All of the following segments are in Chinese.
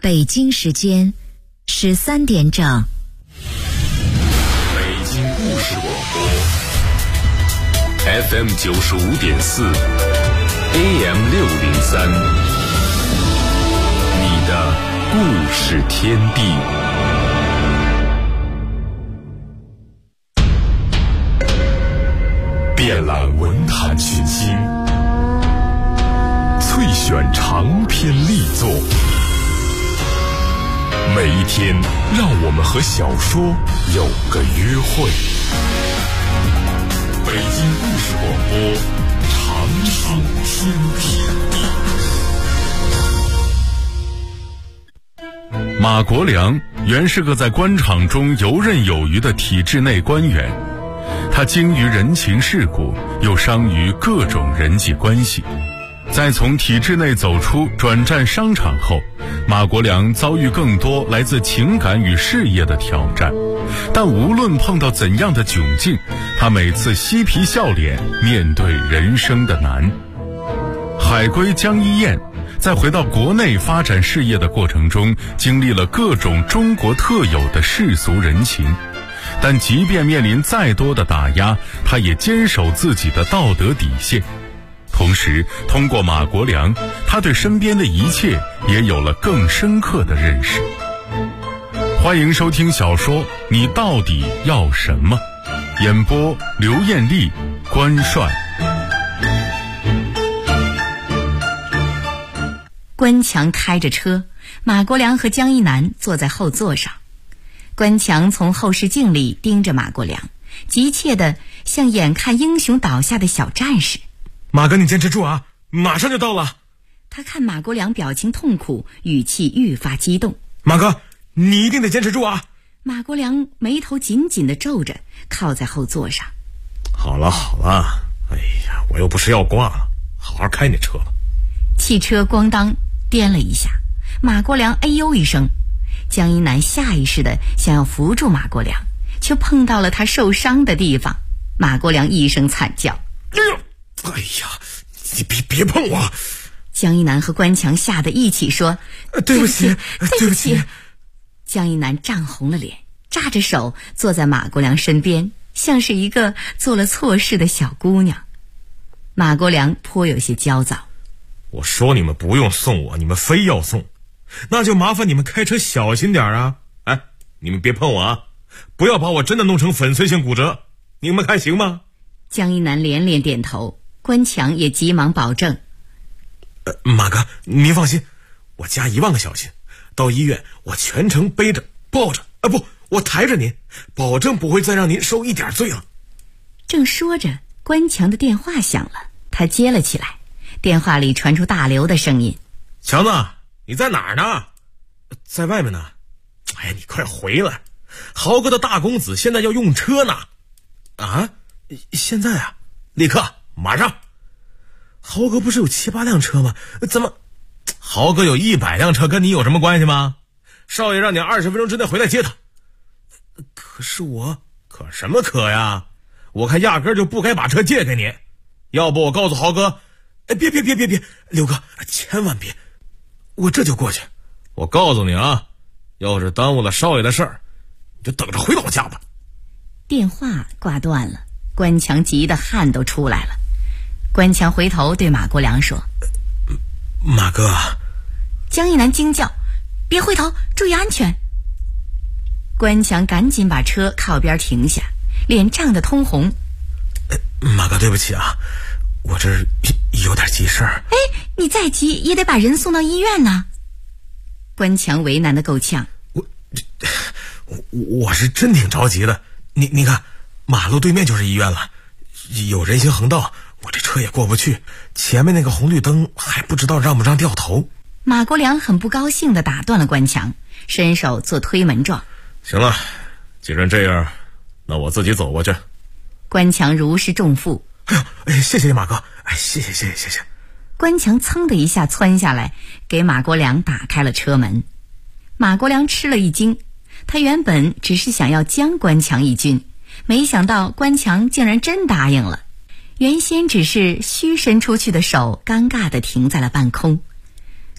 北京时间13点整。 北京故事广播 FM 95.4 AM 603，你的故事天地。遍览文坛群星，萃选长篇力作。每一天，让我们和小说有个约会。北京故事广播，长寿天地。马国良原是个在官场中游刃有余的体制内官员，他精于人情世故，又商于各种人际关系。在从体制内走出，转战商场后，马国良遭遇更多来自情感与事业的挑战，但无论碰到怎样的窘境，他每次嬉皮笑脸面对人生的难。海归江一燕在回到国内发展事业的过程中，经历了各种中国特有的世俗人情，但即便面临再多的打压，他也坚守自己的道德底线。同时，通过马国良，他对身边的一切也有了更深刻的认识。欢迎收听小说《你到底要什么》，演播刘艳丽、关帅。 关强开着车，马国良和江一南坐在后座上。关强从后视镜里盯着马国良，急切地像眼看英雄倒下的小战士。 马哥，你坚持住啊，马上就到了。 他看马国良表情痛苦，语气愈发激动。 马哥，你一定得坚持住啊！ 马国良眉头紧紧地皱着，靠在后座上。 好了好了，哎呀，我又不是要挂了，好好开你车吧。 汽车咣当颠了一下，马国良哎呦一声。江一南下意识地想要扶住马国良，却碰到了他受伤的地方。马国良一声惨叫。 哎呀，你别碰我！ 江一南和关强吓得一起说：“ 对不起，对不起。” 江一南涨红了脸，扎着手坐在马国良身边，像是一个做了错事的小姑娘。马国良颇有些焦躁。 我说你们不用送我，你们非要送，那就麻烦你们开车小心点啊！哎，你们别碰我啊，不要把我真的弄成粉碎性骨折，你们看行吗？ 江一南连连点头。关强也急忙保证： 马哥，您放心，我加10000个小心，到医院我全程背着抱着，不，我抬着您，保证不会再让您受一点罪了。 正说着，关强的电话响了，他接了起来，电话里传出大刘的声音：“ 强子，你在哪儿呢？”“在外面呢。”“哎呀，你快回来，豪哥的大公子现在要用车呢。”“啊？现在啊？立刻马上！豪哥不是有7、8辆车吗？怎么？豪哥有100辆车，跟你有什么关系吗？少爷让你20分钟之内回来接他。可是我，可什么可呀？我看压根就不该把车借给你。要不我告诉豪哥，别，刘哥，千万别，我这就过去。我告诉你啊，要是耽误了少爷的事儿，你就等着回老家吧。 电话挂断了。关强急得汗都出来了。关强回头对马国良说：“ 马哥。” 江一南惊叫：“别回头，注意安全！”关强赶紧把车靠边停下，脸涨得通红。 马哥，对不起啊，我这有点急事儿。 你再急也得把人送到医院呢。关强为难得够呛。 我是真挺着急的。你看，马路对面就是医院了，有人行横道，我这车也过不去，前面那个红绿灯还不知道让不让掉头。 马国良很不高兴地打断了关强，伸手做推门状。 行了，既然这样，那我自己走过去。 关强如释重负。 谢谢马哥，谢谢。 关强噌的一下窜下来，给马国良打开了车门。马国良吃了一惊，他原本只是想要将关强一军，没想到关强竟然真答应了。原先只是虚伸出去的手尴尬地停在了半空。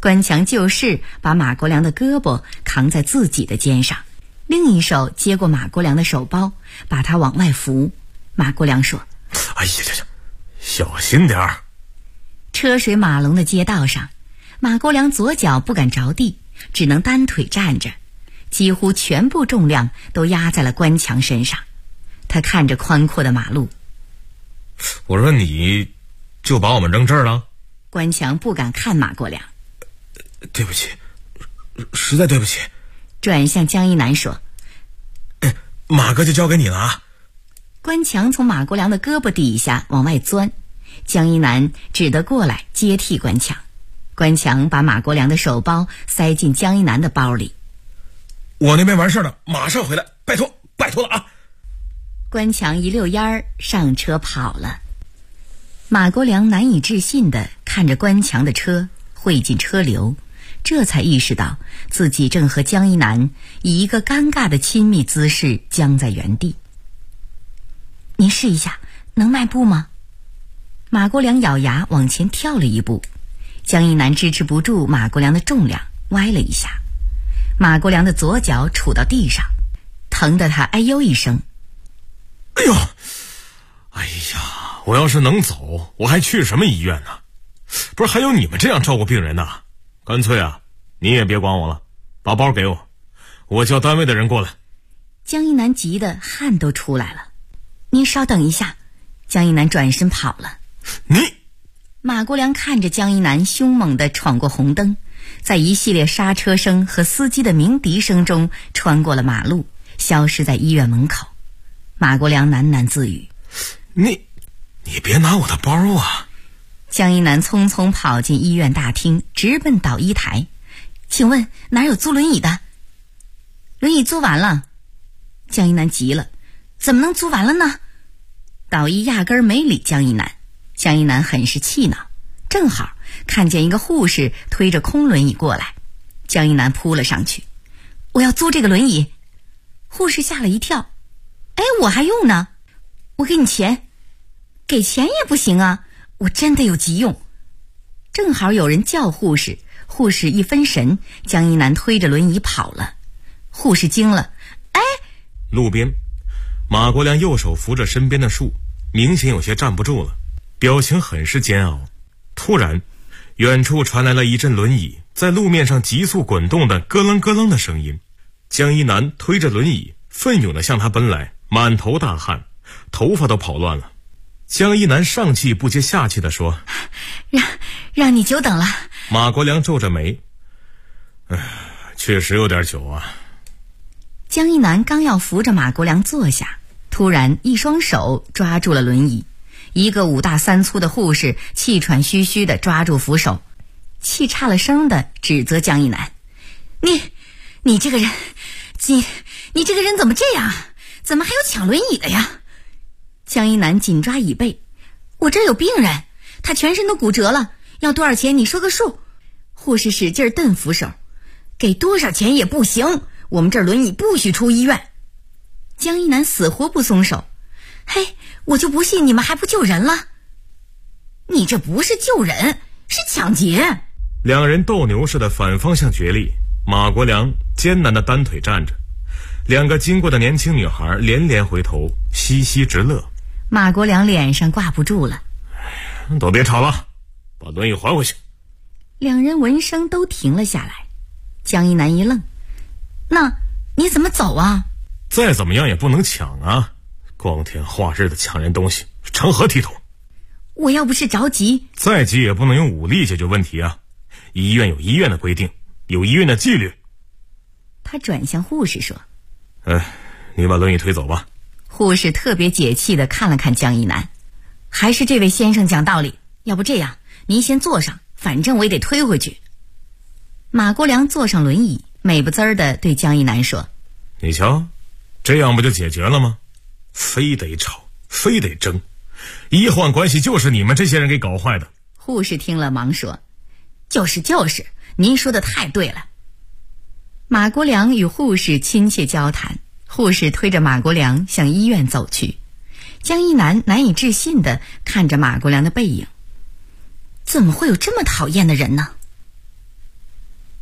关强就势把马国良的胳膊扛在自己的肩上，另一手接过马国良的手包，把他往外扶。马国良说： 哎呀，小心点儿。 车水马龙的街道上，马国良左脚不敢着地，只能单腿站着，几乎全部重量都压在了关强身上。他看着宽阔的马路。 我说你就把我们扔这儿了？ 关强不敢看马国良。 对不起，实在对不起。 转向江一南说： 马哥就交给你了啊。 关强从马国良的胳膊底下往外钻，江一南只得过来接替关强。关强把马国良的手包塞进江一南的包里。 我那边完事了，马上回来，拜托了啊。 关强一溜烟儿上车跑了。马国良难以置信地看着关强的车汇进车流，这才意识到自己正和江一南以一个尴尬的亲密姿势僵在原地。您试一下，能迈步吗？马国良咬牙往前跳了一步，江一南支持不住马国良的重量，歪了一下。马国良的左脚杵到地上，疼得他哎呦一声。 哎呀，我要是能走，我还去什么医院呢？不是还有你们这样照顾病人呢？干脆啊，你也别管我了，把包给我，我叫单位的人过来。 江一南急得汗都出来了。您稍等一下。江一南转身跑了。 你！ 马国良看着江一南凶猛地闯过红灯，在一系列刹车声和司机的鸣笛声中穿过了马路，消失在医院门口。马国良喃喃自语： 你别拿我的包啊！ 江一南匆匆跑进医院大厅，直奔导医台。请问哪有租轮椅的？轮椅租完了。江一南急了：怎么能租完了呢？导医压根儿没理江一南。江一南很是气恼，正好看见一个护士推着空轮椅过来。江一南扑了上去：我要租这个轮椅。护士吓了一跳：我还用呢，我给你钱。给钱也不行啊，我真的有急用。正好有人叫护士，护士一分神，江一南推着轮椅跑了。护士惊了： 路边，马国良右手扶着身边的树，明显有些站不住了，表情很是煎熬。突然，远处传来了一阵轮椅在路面上急速滚动的咯楞咯楞的声音。江一南推着轮椅奋勇地向他奔来，满头大汗，头发都跑乱了。江一南上气不接下气地说： 让你久等了。 马国良皱着眉：确实有点久啊。 江一南刚要扶着马国良坐下，突然一双手抓住了轮椅，一个5大3粗的护士气喘吁吁地抓住扶手，气岔了声地指责江一南：你这个人，你这个人怎么这样？怎么还有抢轮椅的呀？江一南紧抓椅背：我这儿有病人，他全身都骨折了，要多少钱你说个数。护士使劲蹬扶手：给多少钱也不行，我们这儿轮椅不许出医院。江一南死活不松手：我就不信你们还不救人了。你这不是救人，是抢劫。 两人斗牛似的反方向角力，马国良艰难地单腿站着，两个经过的年轻女孩连连回头，嘻嘻直乐。 马国良脸上挂不住了： 都别吵了，把轮椅还回去。 两人闻声都停了下来。江一南一愣：那你怎么走啊？ 再怎么样也不能抢啊，光天化日的抢人东西，成何体统？ 我要不是着急， 再急也不能用武力解决问题啊！医院有医院的规定，有医院的纪律。 他转向护士说： 你把轮椅推走吧。 护士特别解气地看了看江一南：还是这位先生讲道理，要不这样，您先坐上，反正我也得推回去。马国良坐上轮椅，美不滋儿地对江一南说： 你瞧，这样不就解决了吗？非得吵，非得争，医患关系就是你们这些人给搞坏的。 护士听了忙说：就是，您说的太对了。马国良与护士亲切交谈，护士推着马国良向医院走去。江一南难以置信地看着马国良的背影，怎么会有这么讨厌的人呢？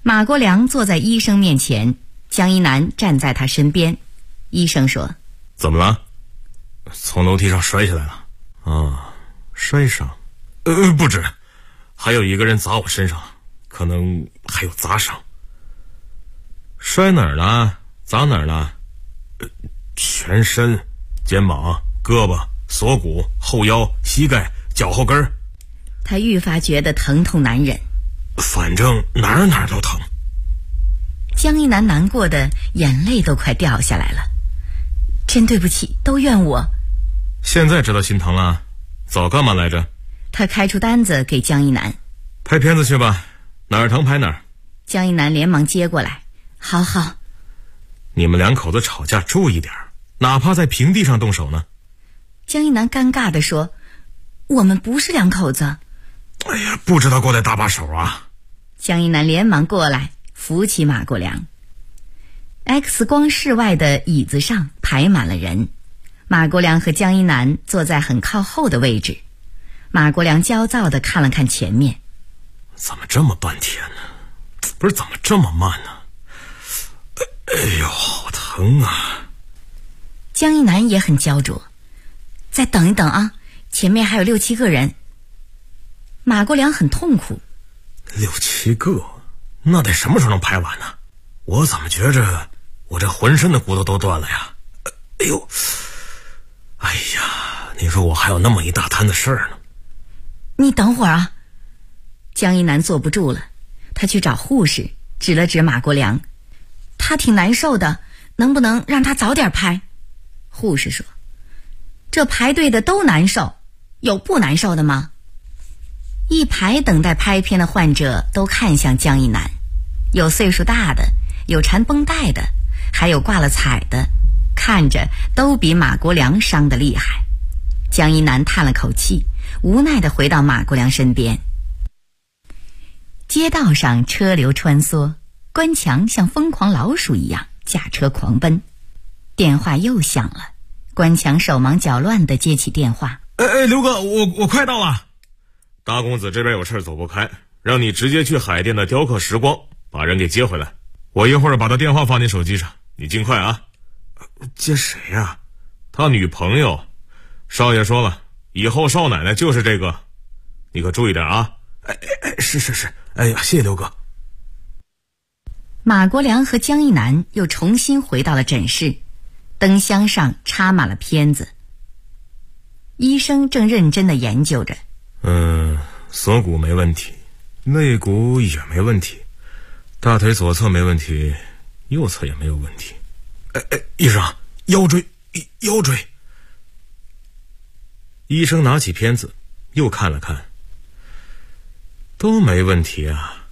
马国良坐在医生面前，江一南站在他身边。医生说： 怎么了？从楼梯上摔下来了。啊，摔伤？不止，还有一个人砸我身上，可能还有砸伤。摔哪儿了？砸哪儿了？全身、肩膀、胳膊、锁骨、后腰、膝盖、脚后跟。 他愈发觉得疼痛难忍， 反正哪儿都疼。 江一南难过的眼泪都快掉下来了。真对不起，都怨我。 现在知道心疼了，早干嘛来着？ 他开出单子给江一南。 拍片子去吧，哪儿疼拍哪儿。 江一南连忙接过来。好好。 你们两口子吵架注意点，哪怕在平地上动手呢。 江一南尴尬地说：我们不是两口子。 哎呀，不知道过来搭把手啊。 江一南连忙过来扶起马国良。X 光室外的椅子上排满了人，马国良和江一南坐在很靠后的位置。马国良焦躁地看了看前面。 怎么这么半天呢？不是，怎么这么慢呢？哎呦，好疼啊！ 江一南也很焦灼。再等一等啊，前面还有6、7个人。马国良很痛苦。 6、7个，那得什么时候能拍完呢？我怎么觉着我这浑身的骨头都断了呀？哎呦，哎呀，你说我还有那么一大摊子事儿呢。 你等会儿啊。江一南坐不住了，他去找护士，指了指马国良。他挺难受的，能不能让他早点拍？护士说：这排队的都难受，有不难受的吗？一排等待拍片的患者都看向江一南，有岁数大的，有缠绷带的，还有挂了彩的，看着都比马国良伤得厉害。江一南叹了口气，无奈地回到马国良身边。街道上车流穿梭，关强像疯狂老鼠一样驾车狂奔。电话又响了，关强手忙脚乱地接起电话。 刘哥，我快到了。大公子这边有事走不开，让你直接去海淀的雕刻时光把人给接回来。我一会儿把他电话放你手机上，你尽快啊。接谁呀？他女朋友。少爷说了，以后少奶奶就是这个，你可注意点啊。是，哎呀，谢谢刘哥。 马国良和江一南又重新回到了诊室，灯箱上插满了片子。医生正认真地研究着。 锁骨没问题，肋骨也没问题，大腿左侧没问题，右侧也没有问题。医生，腰椎。医生拿起片子又看了看，都没问题啊。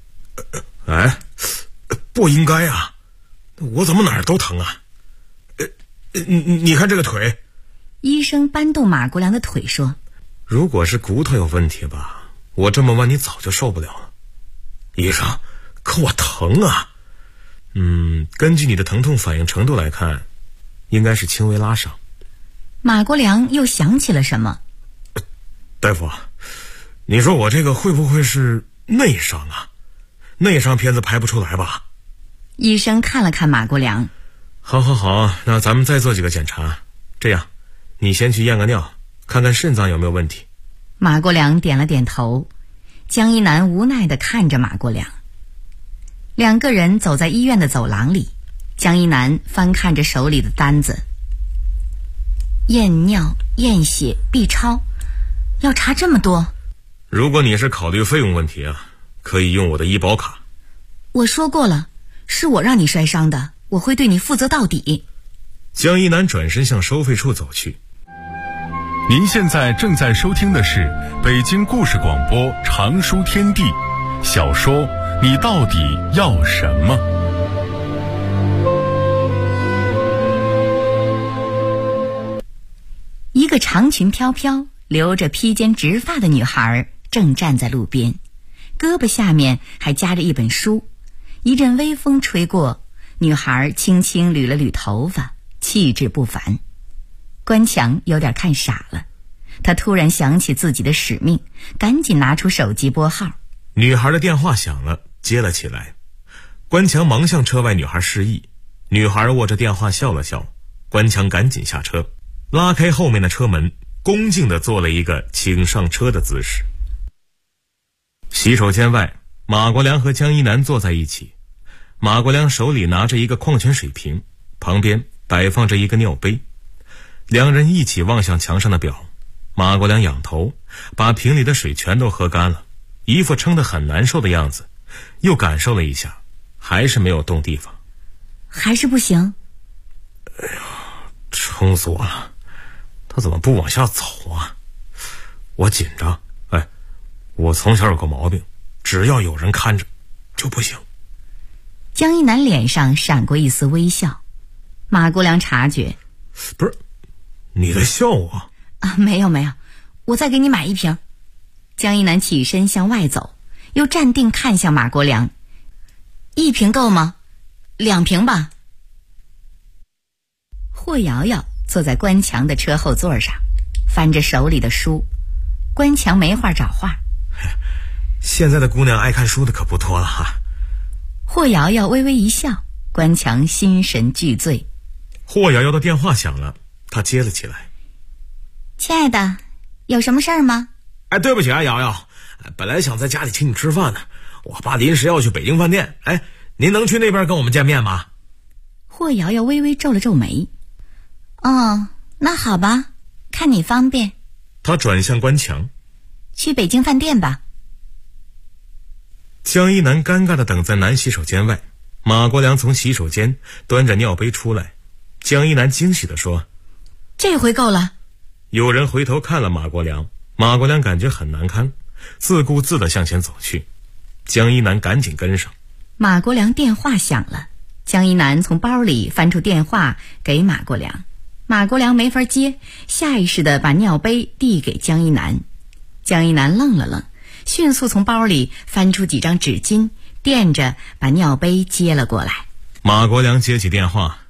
不应该啊，我怎么哪儿都疼啊？你看这个腿。 医生搬动马国良的腿说： 如果是骨头有问题吧，我这么弯你早就受不了了。医生，可我疼啊。根据你的疼痛反应程度来看，应该是轻微拉伤。 马国良又想起了什么。 大夫，你说我这个会不会是内伤啊？内伤片子拍不出来吧？ 医生看了看马国良。 好，那咱们再做几个检查。这样，你先去验个尿，看看肾脏有没有问题。 马国良点了点头。江一南无奈地看着马国良。两个人走在医院的走廊里，江一南翻看着手里的单子。验尿、验血、B 超，要查这么多。 如果你是考虑费用问题啊，可以用我的医保卡。 我说过了，是我让你摔伤的，我会对你负责到底。 江一南转身向收费处走去。 您现在正在收听的是北京故事广播长书天地小说《你到底要什么》。 一个长裙飘飘、留着披肩直发的女孩正站在路边，胳膊下面还夹着一本书。一阵微风吹过，女孩轻轻捋了捋头发，气质不凡。关强有点看傻了，他突然想起自己的使命，赶紧拿出手机拨号。 女孩的电话响了，接了起来。 关强忙向车外女孩示意，女孩握着电话笑了笑，关强赶紧下车，拉开后面的车门，恭敬地做了一个请上车的姿势。洗手间外，马国良和江一南坐在一起，马国良手里拿着一个矿泉水瓶，旁边摆放着一个尿杯，两人一起望向墙上的表。马国良仰头，把瓶里的水全都喝干了，一副撑得很难受的样子，又感受了一下，还是没有动地方。 还是不行？ 哎呀，撑死我了，他怎么不往下走啊？我紧张。我从小有个毛病，只要有人看着就不行。 江一南脸上闪过一丝微笑，马国良察觉。 不是，你在笑我啊？没有，我再给你买一瓶。江一南起身向外走，又站定看向马国良。一瓶够吗？2瓶吧。霍瑶瑶坐在关强的车后座上，翻着手里的书。关强没话找话。 现在的姑娘爱看书的可不多了哈。 霍瑶瑶微微一笑，关强心神俱醉。 霍瑶瑶的电话响了，他接了起来。 亲爱的，有什么事儿吗？ 对不起啊，瑶瑶，本来想在家里请你吃饭呢，我爸临时要去北京饭店，您能去那边跟我们见面吗？ 霍瑶瑶微微皱了皱眉。那好吧，看你方便。 他转向关强。 去北京饭店吧。 江一南尴尬地等在男洗手间外，马国良从洗手间端着尿杯出来。江一南惊喜地说： 这回够了。 有人回头看了马国良，马国良感觉很难堪，自顾自地向前走去。江一南赶紧跟上。 马国良电话响了，江一南从包里翻出电话给马国良，马国良没法接，下意识地把尿杯递给江一南。江一南愣了愣，迅速从包里翻出几张纸巾，垫着把尿杯接了过来。 马国良接起电话：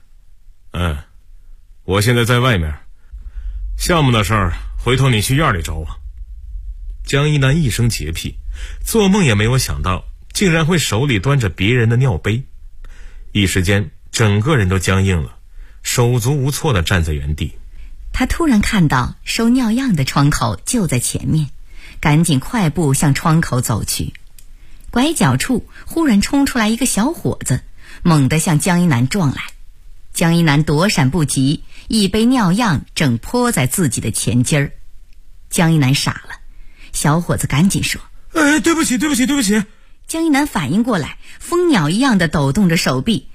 我现在在外面，项目的事儿回头你去院里找我。江一南一生洁癖，做梦也没有想到竟然会手里端着别人的尿杯，一时间整个人都僵硬了，手足无措地站在原地。 他突然看到收尿样的窗口就在前面，赶紧快步向窗口走去。拐角处忽然冲出来一个小伙子，猛地向江一南撞来。江一南躲闪不及，一杯尿样正泼在自己的前襟儿。江一南傻了，小伙子赶紧说： 对不起。 江一南反应过来，蜂鸟一样的抖动着手臂。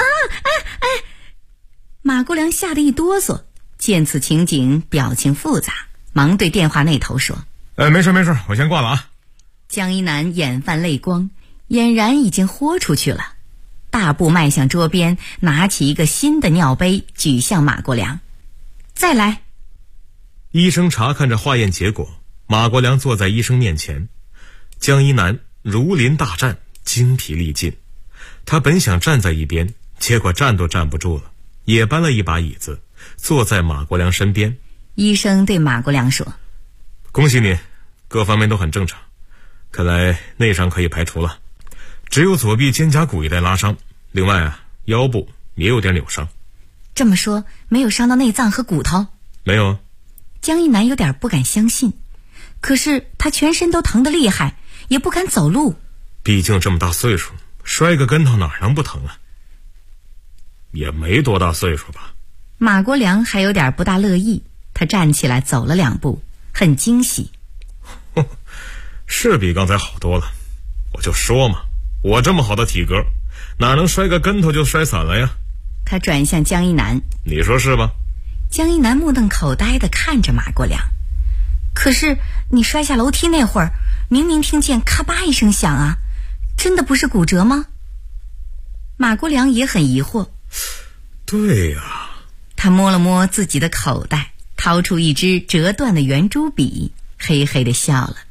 马国良吓得一哆嗦，见此情景表情复杂，忙对电话那头说： 没事，我先挂了啊。 江一南眼泛泪光，俨然已经豁出去了，大步迈向桌边，拿起一个新的尿杯举向马国良。再来。 医生查看着化验结果，马国良坐在医生面前。江一南如临大战，精疲力尽，他本想站在一边，结果站都站不住了，也搬了一把椅子坐在马国良身边。 医生对马国良说： 恭喜你，各方面都很正常，看来内伤可以排除了，只有左臂肩胛骨一带拉伤，另外腰部也有点扭伤。 这么说没有伤到内脏和骨头？ 没有。 江一南有点不敢相信，可是他全身都疼得厉害，也不敢走路。 毕竟这么大岁数，摔个跟头哪能不疼啊？也没多大岁数吧。 马国良还有点不大乐意，他站起来走了2步，很惊喜。 是比刚才好多了，我就说嘛，我这么好的体格，哪能摔个跟头就摔散了呀？ 他转向江一南： 你说是吧？ 江一南目瞪口呆地看着马国良。可是你摔下楼梯那会儿，明明听见咔吧一声响啊，真的不是骨折吗？马国良也很疑惑。 对呀。 他摸了摸自己的口袋，掏出一支折断的圆珠笔，嘿嘿地笑了。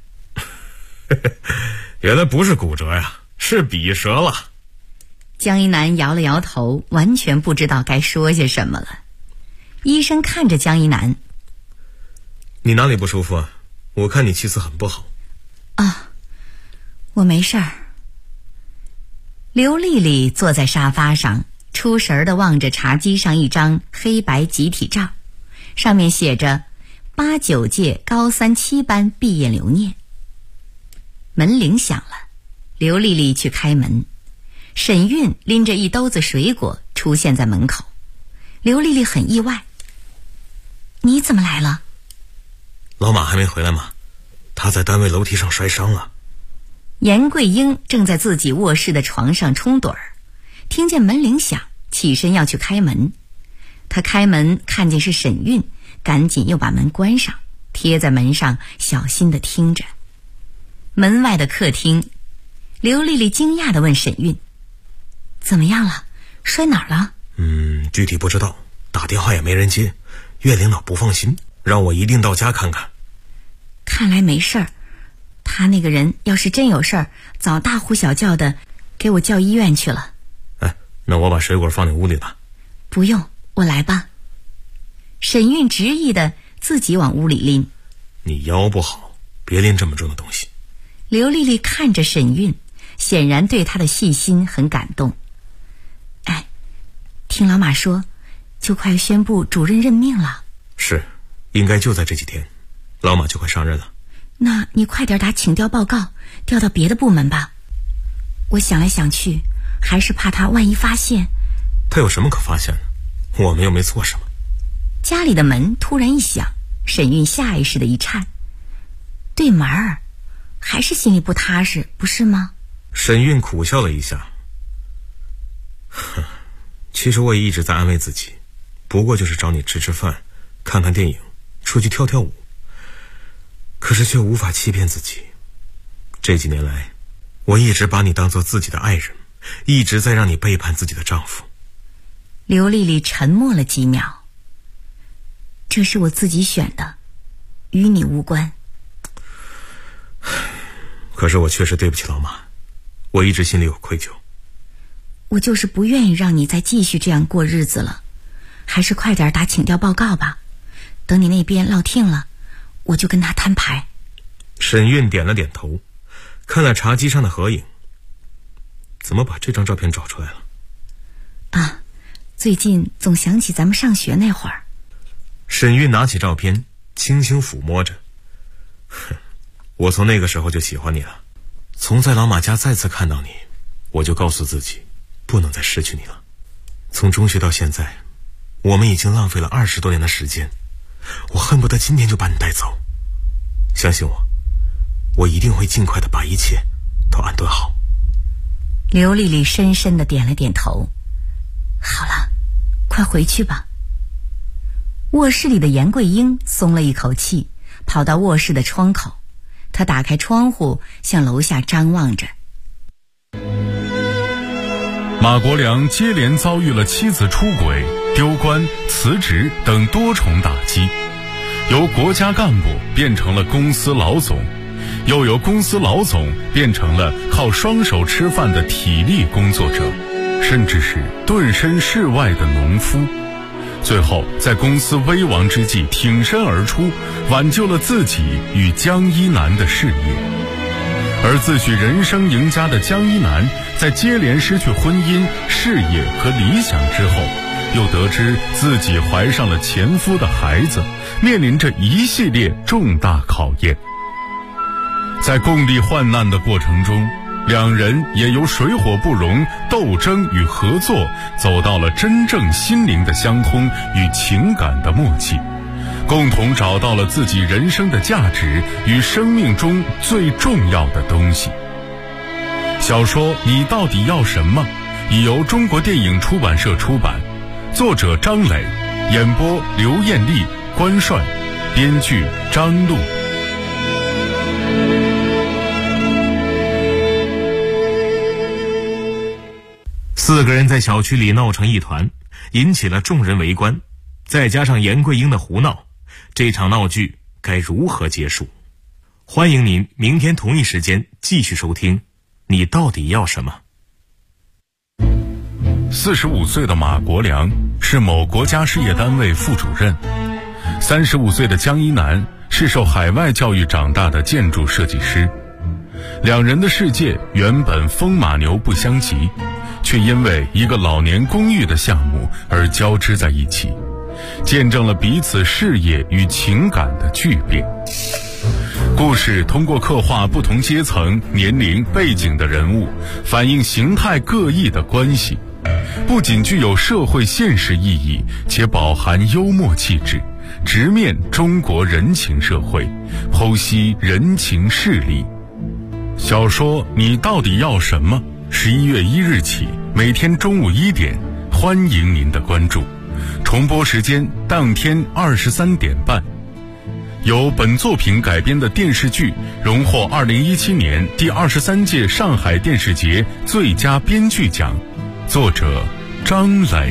原来不是骨折呀，是笔折了。 江一南摇了摇头，完全不知道该说些什么了。医生看着江一南： 你哪里不舒服啊？我看你气色很不好。 我没事儿。 刘丽丽坐在沙发上，出神地望着茶几上一张黑白集体照，上面写着8、9届高3、7班毕业留念。门铃响了，刘丽丽去开门，沈韵拎着一兜子水果出现在门口。刘丽丽很意外：“你怎么来了？”“ 老马还没回来吗？他在单位楼梯上摔伤了。” 严桂英正在自己卧室的床上冲盹儿，听见门铃响，起身要去开门。她开门看见是沈韵，赶紧又把门关上，贴在门上小心地听着。门外的客厅，刘丽丽惊讶地问沈韵：“怎么样了？摔哪儿了？”“ 具体不知道，打电话也没人接，院领导不放心，让我一定到家看看。”“ 看来没事儿。他那个人要是真有事儿，早大呼小叫的给我叫医院去了。”“ 那我把水果放你屋里吧。”“ 不用，我来吧。”沈韵执意的自己往屋里拎。 “你腰不好，别拎这么重的东西。” 刘丽丽看着沈韵，显然对她的细心很感动。听老马说，就快宣布主任任命了。”“ 是，应该就在这几天，老马就快上任了。”“ 那你快点打请调报告，调到别的部门吧。我想来想去，还是怕他万一发现。”“ 他有什么可发现的？我们又没做什么。” 家里的门突然一响，沈韵下意识的一颤。对门儿，还是心里不踏实，不是吗？ 沈韵苦笑了一下。其实我也一直在安慰自己，不过就是找你吃吃饭，看看电影，出去跳跳舞。可是却无法欺骗自己。这几年来，我一直把你当作自己的爱人，一直在让你背叛自己的丈夫。” 刘丽丽沉默了几秒。“这是我自己选的，与你无关。”“ 可是我确实对不起老马，我一直心里有愧疚。”“ 我就是不愿意让你再继续这样过日子了，还是快点打请调报告吧。等你那边落听了，我就跟他摊牌。” 沈韵点了点头，看了茶几上的合影。怎么把这张照片找出来了？“ 最近总想起咱们上学那会儿。” 沈韵拿起照片，轻轻抚摸着。“我从那个时候就喜欢你了，从在老马家再次看到你，我就告诉自己不能再失去你了。从中学到现在，我们已经浪费了20多年的时间，我恨不得今天就把你带走。相信我，我一定会尽快的把一切都安顿好。” 刘丽丽深深地点了点头。“好了，快回去吧。”卧室里的严桂英松了一口气，跑到卧室的窗口，她打开窗户，向楼下张望着。 马国良接连遭遇了妻子出轨、丢官、辞职等多重打击，由国家干部变成了公司老总，又由公司老总变成了靠双手吃饭的体力工作者，甚至是顿身事外的农夫。最后在公司危亡之际挺身而出，挽救了自己与江一南的事业。而自诩人生赢家的江一南，在接连失去婚姻、事业和理想之后，又得知自己怀上了前夫的孩子，面临着一系列重大考验。在共历患难的过程中，两人也由水火不容、斗争与合作，走到了真正心灵的相通与情感的默契，共同找到了自己人生的价值与生命中最重要的东西。小说《你到底要什么》已由中国电影出版社出版，作者张磊，演播刘艳丽、关帅，编剧张璐。 4个人在小区里闹成一团，引起了众人围观，再加上严桂英的胡闹，这场闹剧该如何结束？欢迎您明天同一时间继续收听《你到底要什么》。 45岁的马国良是某国家事业单位副主任，35岁的江一南是受海外教育长大的建筑设计师两人的世界原本风马牛不相及，却因为一个老年公寓的项目而交织在一起，见证了彼此事业与情感的巨变。故事通过刻画不同阶层、年龄、背景的人物，反映形态各异的关系，不仅具有社会现实意义，且饱含幽默气质，直面中国人情社会，剖析人情势力。小说《你到底要什么》11月1日起，每天中午1点，欢迎您的关注。重播时间当天23点半。由本作品改编的电视剧荣获2017年第23届上海电视节最佳编剧奖，作者张磊。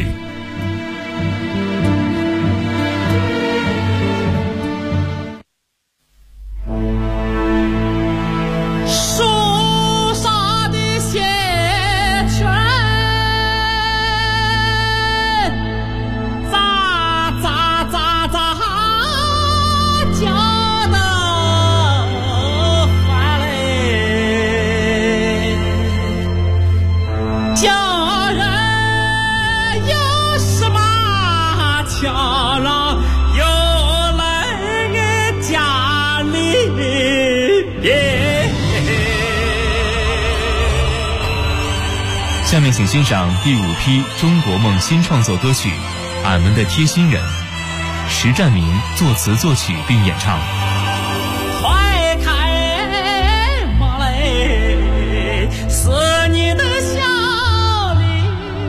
下面请欣赏第5批中国梦新创作歌曲《俺们的贴心人》，石占明作词作曲并演唱。 怀开马嘞，是你的笑脸，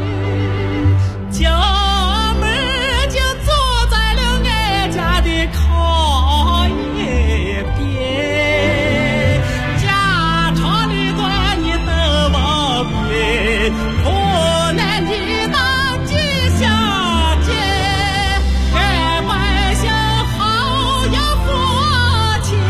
家门就坐在了俺家的靠沿边，家长里短你都忘别，苦难的当季夏天，俺百姓好要福气，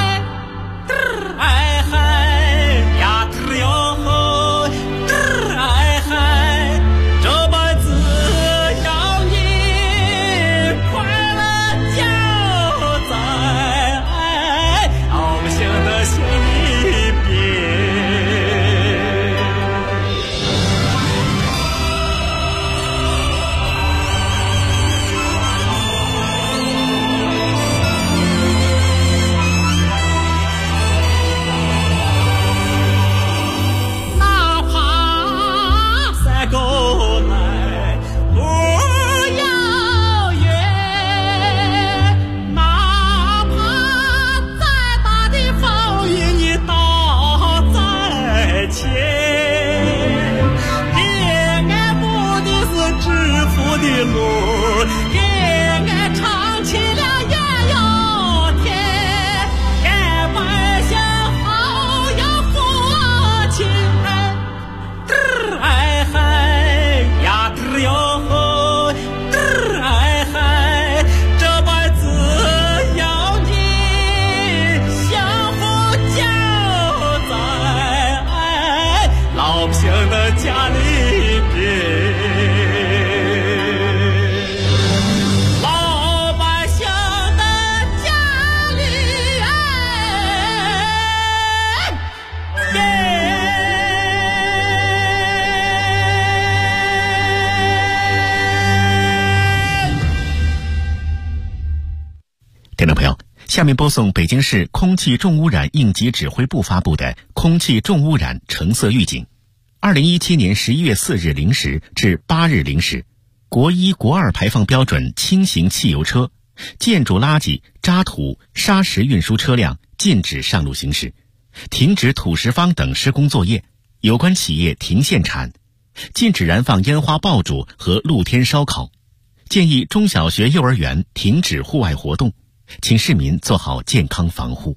哎嗨呀嘚哟吼，哎嗨，这辈子要你快乐就在老百姓的心里边。哪怕山沟来路遥远，哪怕再大的风雨你倒在前，给俺铺的是致富的路，给俺唱起了艳阳天，俺百姓好要福气，哎嗨呀嘚哟吼，哎嗨，这辈子要你幸福就在老百姓的家里边。老百姓的家里听众朋友，下面播送北京市空气重污染应急指挥部发布的空气重污染橙色预警。2017年11月4日0时至8日0时，国1、国2排放标准轻型汽油车、建筑垃圾、渣土、砂石运输车辆禁止上路行驶，停止土石方等施工作业，有关企业停限产，禁止燃放烟花爆竹和露天烧烤，建议中小学、幼儿园停止户外活动，请市民做好健康防护。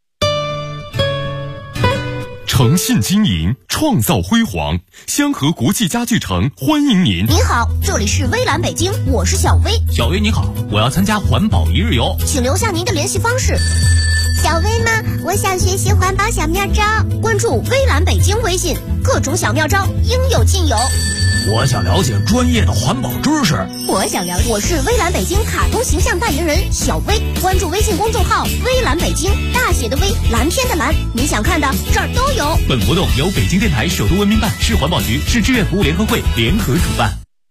诚信经营，创造辉煌。香河国际家具城欢迎您。 您好，这里是微蓝北京，我是小薇。 小薇你好，我要参加环保1日游， 请留下您的联系方式。 小薇吗？我想学习环保小妙招。 关注微蓝北京微信，各种小妙招应有尽有。 我想了解专业的环保知识。 我想了解。我是微蓝北京卡通形象代言人小薇，关注微信公众号微蓝北京，大写的微，蓝天的蓝，你想看的这儿都有。 本活动由北京电台首都文明办、市环保局、市志愿服务联合会联合主办。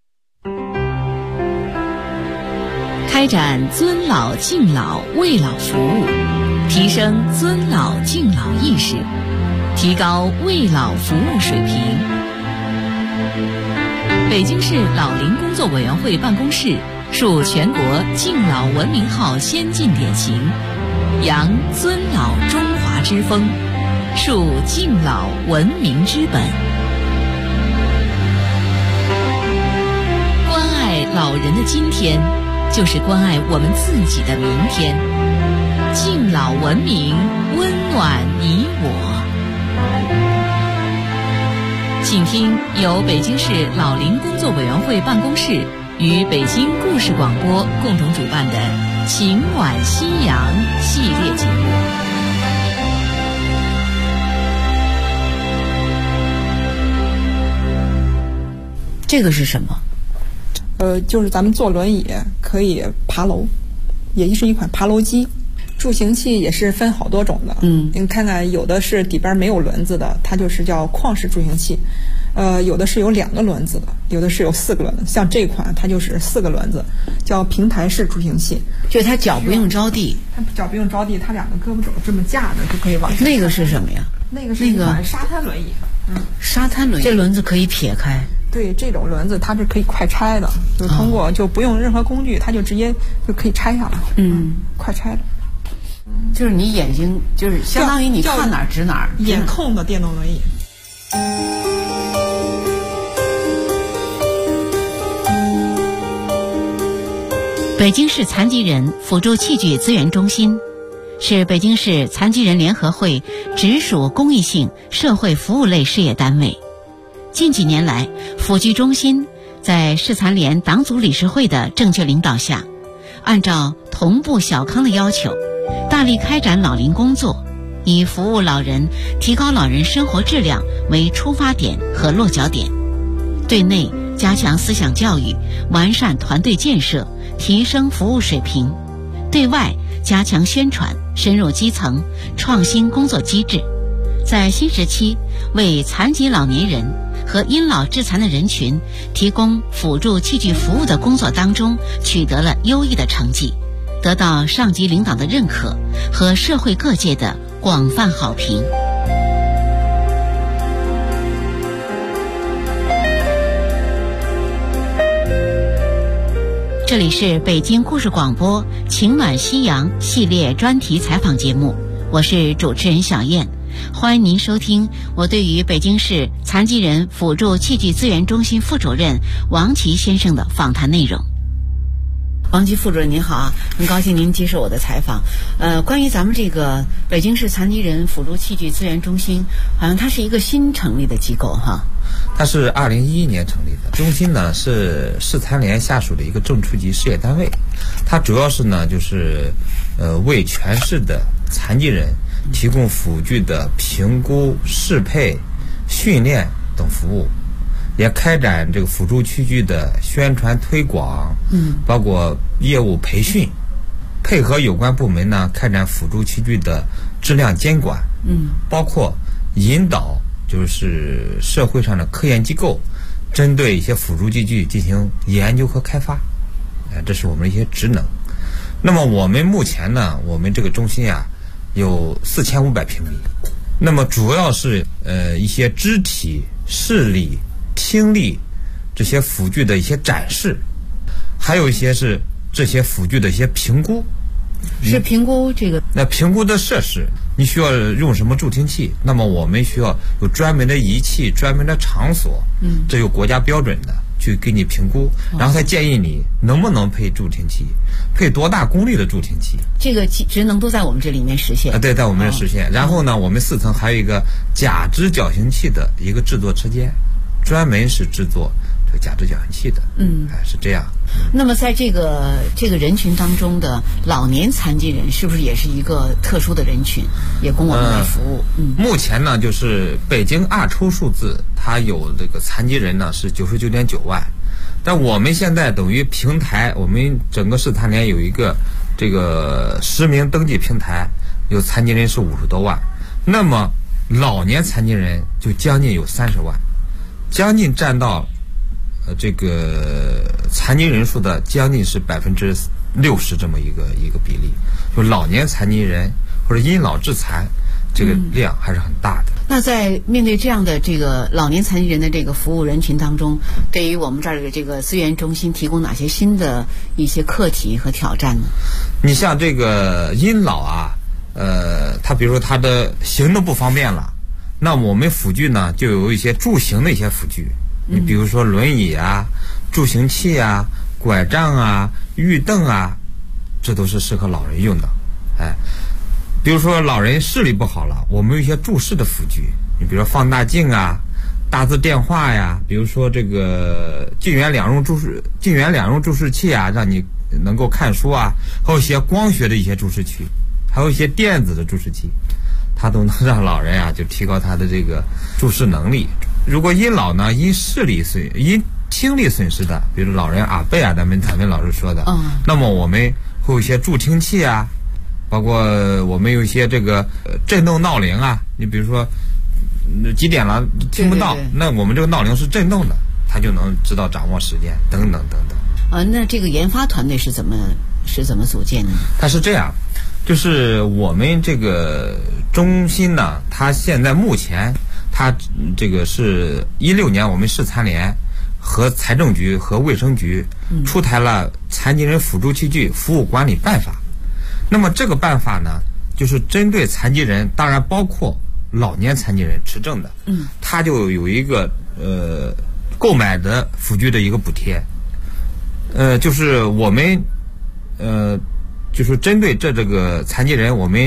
开展尊老敬老为老服务，提升尊老敬老意识，提高为老服务水平。北京市老龄工作委员会办公室树全国敬老文明号先进典型，扬尊老中华之风，树敬老文明之本。关爱老人的今天，就是关爱我们自己的明天。敬老文明，温暖你我。请听由北京市老龄工作委员会办公室与北京故事广播共同主办的《情晚夕阳》系列节目。这个是什么？ 就是咱们坐轮椅可以爬楼，也是一款爬楼机。助行器也是分好多种的，您看看，有的是底边没有轮子的，它就是叫矿式助行器，有的是有2个轮子的，有的是有4个轮子，像这款它就是4个轮子，叫平台式助行器， 就是它脚不用着地， 它脚不用着地，它2个胳膊肘这么架着就可以往上。 那个是什么呀？ 那个是一款沙滩轮椅， 沙滩轮椅，这轮子可以撇开。 对，这种轮子它是可以快拆的，就通过就不用任何工具，它就直接就可以拆下来，快拆的。 就是你眼睛，就是相当于你看哪儿指哪儿， 眼控的电动轮椅。 北京市残疾人辅助器具资源中心是北京市残疾人联合会直属公益性社会服务类事业单位。近几年来，辅具中心在市残联党组理事会的正确领导下，按照同步小康的要求，大力开展老龄工作，以服务老人、提高老人生活质量为出发点和落脚点。对内加强思想教育，完善团队建设，提升服务水平；对外加强宣传，深入基层，创新工作机制。在新时期，为残疾老年人和因老致残的人群提供辅助器具服务的工作当中，取得了优异的成绩，得到上级领导的认可和社会各界的广泛好评。这里是北京故事广播《情暖夕阳》系列专题采访节目，我是主持人小燕，欢迎您收听我对于北京市残疾人辅助器具资源中心副主任王琦先生的访谈内容。 王琦副主任您好啊，很高兴您接受我的采访。关于咱们这个北京市残疾人辅助器具资源中心，好像它是一个新成立的机构哈。 它是2011年成立的，中心呢是市残联下属的一个正处级事业单位，它主要是呢就是为全市的残疾人提供辅具的评估、适配、训练等服务，也开展这个辅助器具的宣传推广，包括业务培训，配合有关部门呢开展辅助器具的质量监管，包括引导就是社会上的科研机构针对一些辅助器具进行研究和开发，这是我们的一些职能。那么我们目前呢，我们这个中心啊有4500平米，那么主要是一些肢体、视力、听力这些辅具的一些展示，还有一些是这些辅具的一些评估。 是评估这个？ 那评估的设施，你需要用什么助听器？那么我们需要有专门的仪器、专门的场所，这有国家标准的去给你评估，然后再建议你能不能配助听器，配多大功率的助听器。 这个职能都在我们这里面实现。 对，在我们这实现。然后呢，我们4层还有一个假肢矫形器的一个制作车间，专门是制作个假肢矫形器的。是这样。 那么在这个人群当中的老年残疾人，是不是也是一个特殊的人群，也供我们来服务？ 目前呢，就是北京二抽数字，它有这个残疾人呢是99.9万，但我们现在等于平台，我们整个市残联有一个这个实名登记平台，有残疾人是50多万，那么老年残疾人就将近有30万，将近占到这个残疾人数的将近是60%这么一个比例，就老年残疾人或者因老致残，这个量还是很大的。 那在面对这样的这个老年残疾人的这个服务人群当中，对于我们这儿的这个资源中心提供哪些新的一些课题和挑战呢？ 你像这个因老啊，他比如说他的行动不方便了，那我们辅具呢就有一些助行的一些辅具，你比如说轮椅啊、助行器啊、拐杖啊、玉凳啊，这都是适合老人用的。比如说老人视力不好了，我们有一些助视的辅具，你比如说放大镜啊、大字电话呀，比如说这个近远两用注视器啊，让你能够看书啊，还有一些光学的一些注视器，还有一些电子的注视器，它都能让老人啊就提高他的这个注视能力。如果因老呢，因听力损失的，比如老人阿贝啊，咱们老师说的，那么我们会有一些助听器啊，包括我们有一些这个震动闹铃啊，你比如说几点了听不到，那我们这个闹铃是震动的，它就能知道掌握时间等等等等。 那这个研发团队是怎么组建的呢？ 它是这样，就是我们这个中心呢，它现在目前它这个是16年我们市残联和财政局和卫生局出台了残疾人辅助器具服务管理办法。那么这个办法呢，就是针对残疾人，当然包括老年残疾人持证的，它就有一个购买的辅具的一个补贴。就是我们就是针对这个残疾人，我们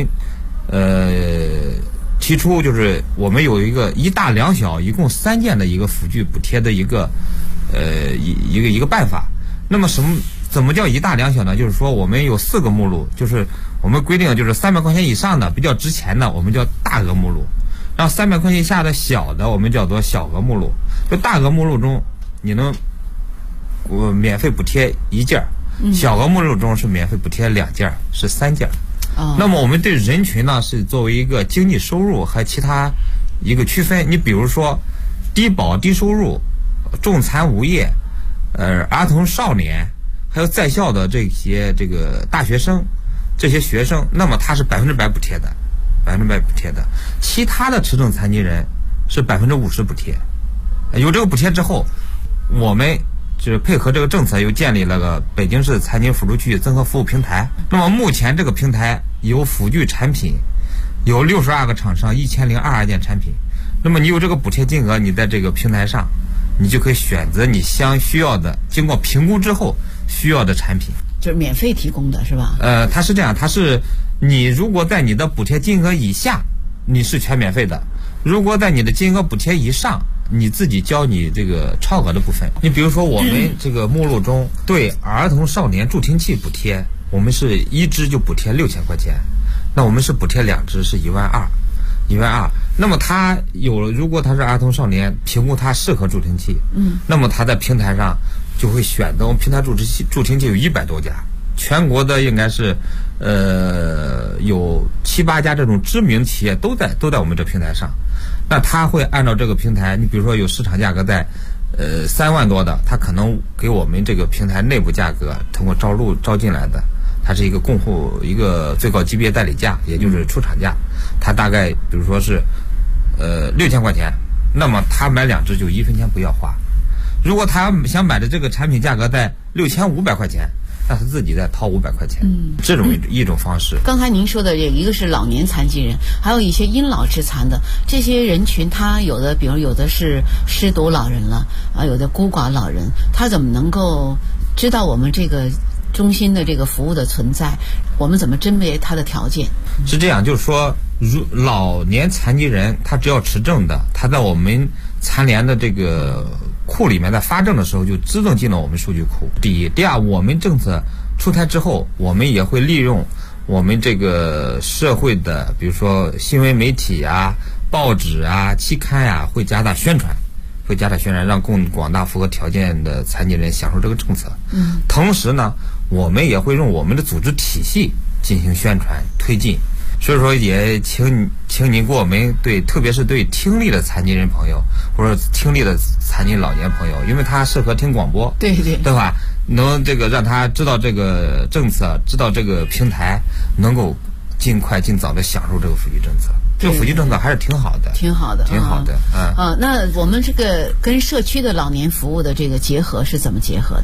提出就是我们有一大两小一共3件的一个辅具补贴的一个办法。那么怎么叫一大两小呢？就是说我们有4个目录，就是我们规定就是300块钱以上的比较值钱的我们叫大额目录，然后300块钱以下的小的我们叫做小额目录。就大额目录中你能免费补贴1件，小额目录中是免费补贴2件，是3件。那么我们对人群呢是作为一个经济收入和其他一个区分。你比如说低保低收入、重残无业、儿童少年，还有在校的这个大学生，这些学生，那么他是100%补贴的，100%补贴的。其他的持证残疾人是50%补贴。有这个补贴之后，我们就是配合这个政策，又建立了个北京市残疾辅助器具综合服务平台。那么目前这个平台有辅具产品，有62个厂商，1022件产品。那么你有这个补贴金额，你在这个平台上，你就可以选择你需要的，经过评估之后需要的产品， 就是免费提供的是吧？ 它是这样，它是你如果在你的补贴金额以下，你是全免费的；如果在你的金额补贴以上，你自己交你这个超额的部分。你比如说我们这个目录中对儿童少年助听器补贴，我们是1只就补贴6000块钱，那我们是补贴2只是12000。那么他如果他是儿童少年，评估他适合助听器，那么他在平台上就会选择我们平台助听器有100多家，全国的应该是有7、8家这种知名企业都在我们这平台上。那他会按照这个平台，你比如说有市场价格在3万多的，他可能给我们这个平台内部价格通过招进来的，它是一个供户一个最高级别代理价，也就是出厂价，它大概比如说是6000块钱，那么他买2只就1分钱不要花。如果他想买的这个产品价格在6500块钱，那他自己再掏500块钱，这种一种方式。 刚才您说的一个是老年残疾人，还有一些因老致残的这些人群，他比如有的是失独老人了啊，有的孤寡老人，他怎么能够知道我们这个中心的这个服务的存在？我们怎么甄别他的条件？ 是这样，就是说，老年残疾人他只要持证的，他在我们残联的这个库里面在发证的时候就自动进了我们数据库。第一，第二，我们政策出台之后，我们也会利用我们这个社会的，比如说新闻媒体啊、报纸啊、期刊啊，会加大宣传，让更广大符合条件的残疾人享受这个政策。同时呢，我们也会用我们的组织体系进行宣传推进。所以说，也请您给我们特别是对听力的残疾人朋友或者听力的残疾老年朋友，因为他适合听广播， 对吧？能让他知道这个政策，知道这个平台，能够尽快尽早的享受这个抚恤政策。这个抚恤政策还是挺好的。 那我们这个跟社区的老年服务的这个结合是怎么结合的？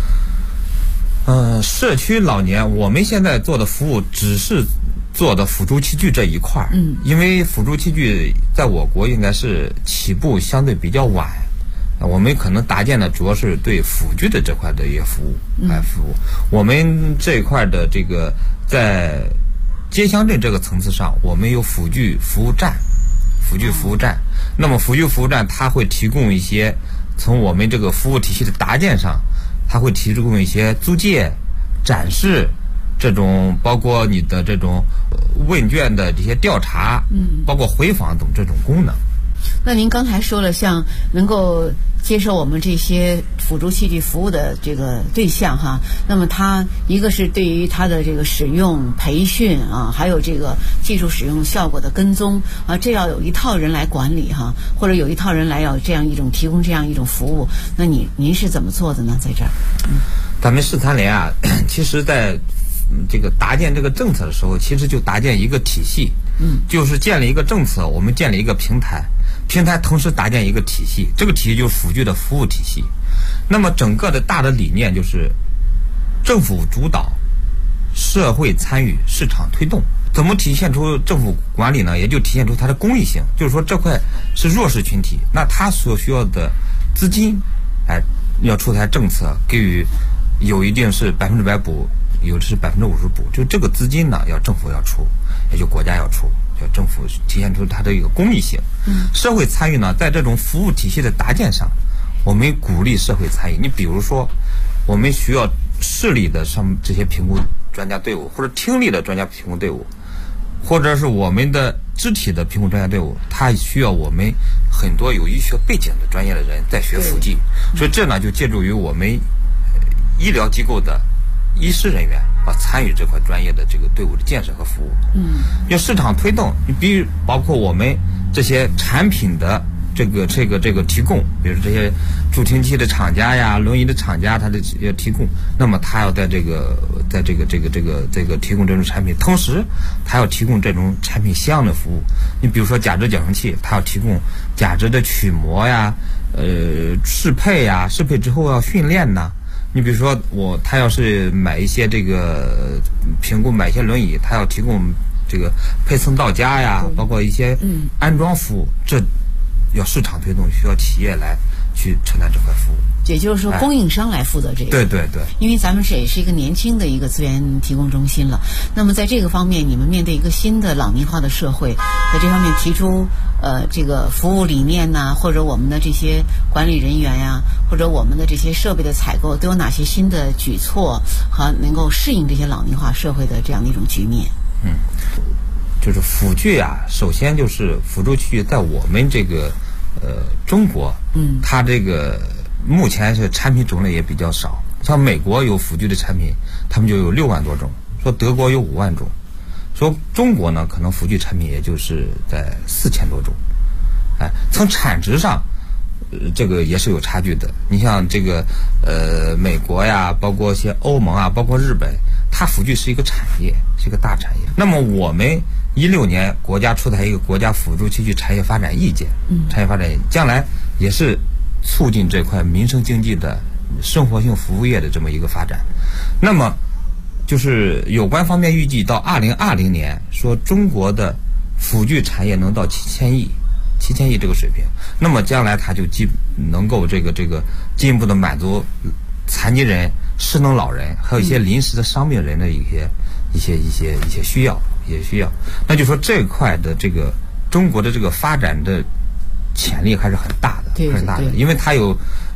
社区老年，我们现在做的服务只是做的辅助器具这一块，因为辅助器具在我国应该是起步相对比较晚，我们可能搭建的主要是对辅具的这块的一些服务。我们这一块的这个在街乡镇这个层次上，我们有辅具服务站。那么辅具服务站它会提供一些，从我们这个服务体系的搭建上，它会提供一些租借、展示，这种包括你的这种问卷的这些调查，包括回访等这种功能。 那您刚才说了，像能够接受我们这些辅助器具服务的这个对象哈，那么它一个是对于它的这个使用培训啊，还有这个技术使用效果的跟踪啊，这要有一套人来管理哈，或者有一套人来要这样一种提供这样一种服务。那您是怎么做的呢？在这儿， 咱们市残联啊，其实在这个搭建这个政策的时候，其实就搭建一个体系，就是建立一个政策，我们建立一个平台同时搭建一个体系，这个体系就是辅具的服务体系。那么整个的大的理念就是政府主导、社会参与、市场推动。怎么体现出政府管理呢？也就体现出它的公益性，就是说这块是弱势群体，那他所需要的资金，要出台政策，给予有一定是100%补，有的是50%补，就这个资金呢，要政府要出，也就国家要出。叫政府体现出它的一个公益性。社会参与呢，在这种服务体系的搭建上，我们鼓励社会参与。你比如说，我们需要视力的这些评估专家队伍，或者听力的专家评估队伍，或者是我们的肢体的评估专家队伍，它需要我们很多有医学背景的专业的人在学辅技，所以这呢就借助于我们医疗机构的医师人员参与这块专业的这个队伍的建设和服务。要市场推动，你比如包括我们这些产品的这个提供，比如这些助听器的厂家呀、轮椅的厂家，它的要提供，那么它要在这个提供这种产品，同时它要提供这种产品相应的服务。你比如说假肢矫正器，它要提供假肢的取模呀、适配呀，适配之后要训练呐。你比如说他要是买一些这个评估，买一些轮椅，他要提供这个配送到家呀，包括一些安装服务，这要市场推动，需要企业来去承担这块服务。 也就是说，供应商来负责这个。 对。 因为咱们也是一个年轻的一个资源提供中心了。那么在这个方面，你们面对一个新的老龄化的社会，在这方面提出这个服务理念呐，或者我们的这些管理人员呀，或者我们的这些设备的采购，都有哪些新的举措和能够适应这些老龄化社会的这样的一种局面？ 就是辅具啊，首先就是辅助器具，在我们这个中国，它这个目前是产品种类也比较少。像美国有辅具的产品，他们就有6万多种，说德国有5万种，说中国呢，可能辅具产品也就是在4000多种。从产值上，这个也是有差距的。你像这个美国呀，包括一些欧盟啊，包括日本，它辅具是一个产业，是一个大产业。那么我们16年国家出台一个国家辅助器具产业发展意见，产业发展将来也是促进这块民生经济的生活性服务业的这么一个发展。那么就是有关方面预计到2020年，说中国的辅具产业能到7000亿这个水平，那么将来它就能够这个进一步的满足残疾人、失能老人还有一些临时的伤病人的一些需要。那就说这块的这个中国的这个发展的潜力还是很大的，很大的，因为它有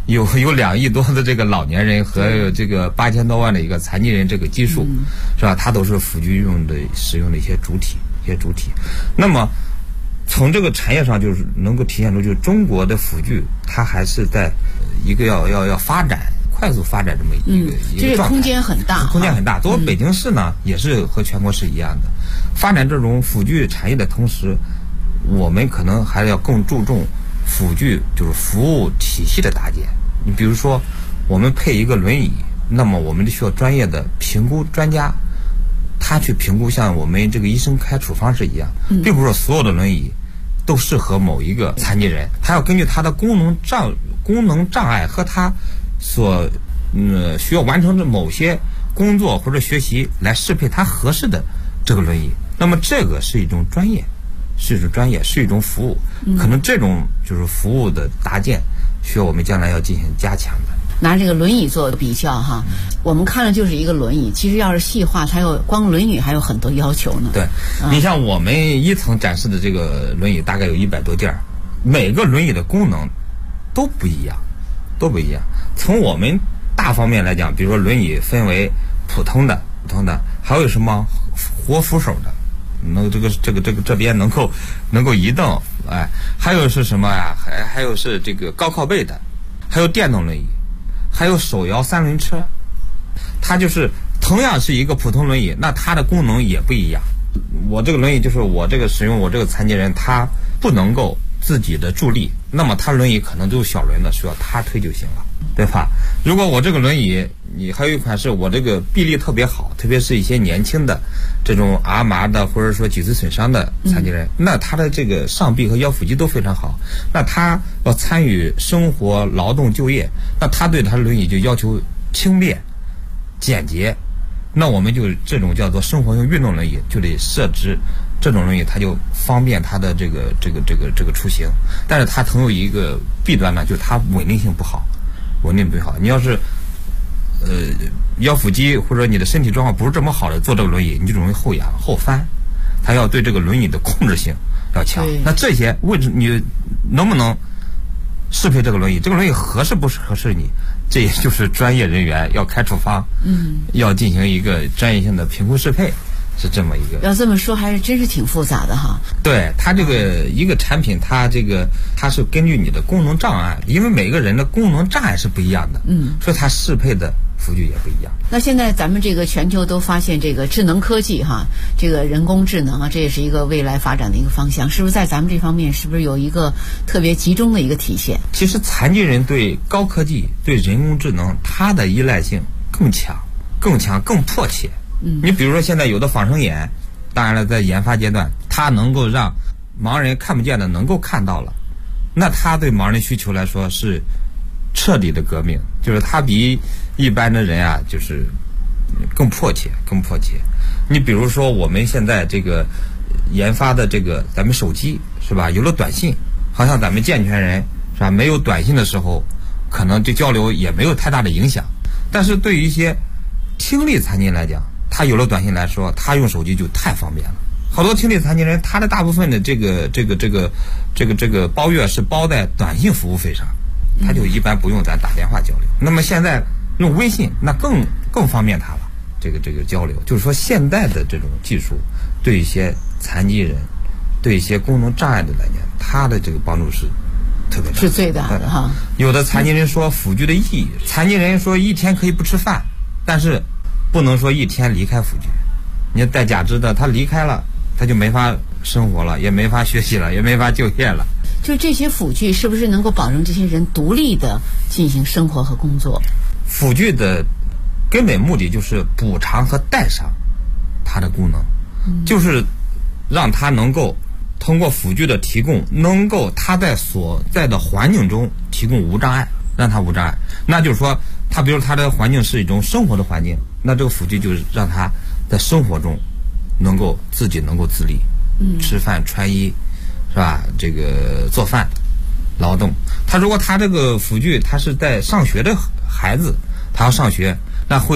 有2亿多的这个老年人和这个8000多万的一个残疾人这个基数，是吧？它都是辅具使用的一些主体。那么从这个产业上就是能够体现出，就是中国的辅具它还是在一个要发展。快速发展这么一个状态， 空间很大， 作为北京市呢，也是和全国是一样的，发展这种辅具产业的同时，我们可能还要更注重辅具就是服务体系的搭建。你比如说，我们配一个轮椅，那么我们就需要专业的评估专家，他去评估，像我们这个医生开处方是一样，并不是说所有的轮椅都适合某一个残疾人，他要根据他的功能障碍和他所需要完成的某些工作或者学习来适配他合适的这个轮椅。那么这个是一种专业，是一种服务，可能这种就是服务的搭建需要我们将来要进行加强的。 拿这个轮椅做比较哈，我们看了就是一个轮椅，其实要是细化，它有光轮椅还有很多要求呢。 对，你像我们1层展示的这个轮椅大概有100多件，每个轮椅的功能都不一样。从我们大方面来讲，比如说轮椅分为普通的，还有什么活扶手的，这边能够移动，还有是什么呀？还有是这个高靠背的，还有电动轮椅，还有手摇3轮车。它就是同样是一个普通轮椅，那它的功能也不一样。我这个轮椅就是我这个使用我这个残疾人，他不能够自己的助力，那么他轮椅可能都是小轮的，需要他推就行了，对吧？如果我这个轮椅，你还有一款是我这个臂力特别好，特别是一些年轻的这种阿麻的或者说脊髓损伤的残疾人，那他的这个上臂和腰腹肌都非常好，那他要参与生活劳动就业，那他对他的轮椅就要求轻便简洁，那我们就这种叫做生活用运动轮椅就得设置这种轮椅，它就方便它的这个出行，但是它曾有一个弊端呢，就是它稳定性不好。你要是腰腹肌或者你的身体状况不是这么好的坐这个轮椅，你就容易后仰后翻，它要对这个轮椅的控制性要强。那这些位置你能不能适配这个轮椅？这个轮椅合适不合适你？这也就是专业人员要开处方，要进行一个专业性的评估适配。是这么一个， 要这么说还是真是挺复杂的哈。 对，它这个一个产品，它是根据你的功能障碍，因为每个人的功能障碍是不一样的，所以它适配的辅具也不一样。 那现在咱们这个全球都发现这个智能科技哈，这个人工智能啊，这也是一个未来发展的一个方向，是不是在咱们这方面是不是有一个特别集中的一个体现？ 其实残疾人对高科技、对人工智能，它的依赖性更强、更迫切。你比如说现在有的仿生眼，当然了，在研发阶段，它能够让盲人看不见的能够看到了，那它对盲人需求来说是彻底的革命，就是它比一般的人啊，就是更迫切。你比如说我们现在这个研发的这个咱们手机是吧，有了短信，好像咱们健全人是吧，没有短信的时候，可能对交流也没有太大的影响，但是对于一些听力残疾人来讲，他有了短信来说，他用手机就太方便了。好多听力残疾人，他的大部分的这个包月是包在短信服务费上，他就一般不用咱打电话交流。那么现在用微信，那更方便他了。这个交流，就是说现在的这种技术，对一些残疾人，对一些功能障碍的来讲，他的这个帮助是特别大， 是最大的哈。 有的残疾人说辅具的意义，残疾人说一天可以不吃饭，但是不能说一天离开辅具。你戴假肢的，他离开了，他就没法生活了，也没法学习了，也没法就业了。 就这些辅具是不是能够保证这些人独立的进行生活和工作？ 辅具的根本目的就是补偿和代偿它的功能，就是让他能够通过辅具的提供，能够他在所在的环境中提供无障碍，让他无障碍。那就是说，他比如他的环境是一种生活的环境，那这个辅具就是让他在生活中自己能够自理，吃饭穿衣是吧？这个做饭劳动。他如果他这个辅具他是在上学的孩子，他要上学，那会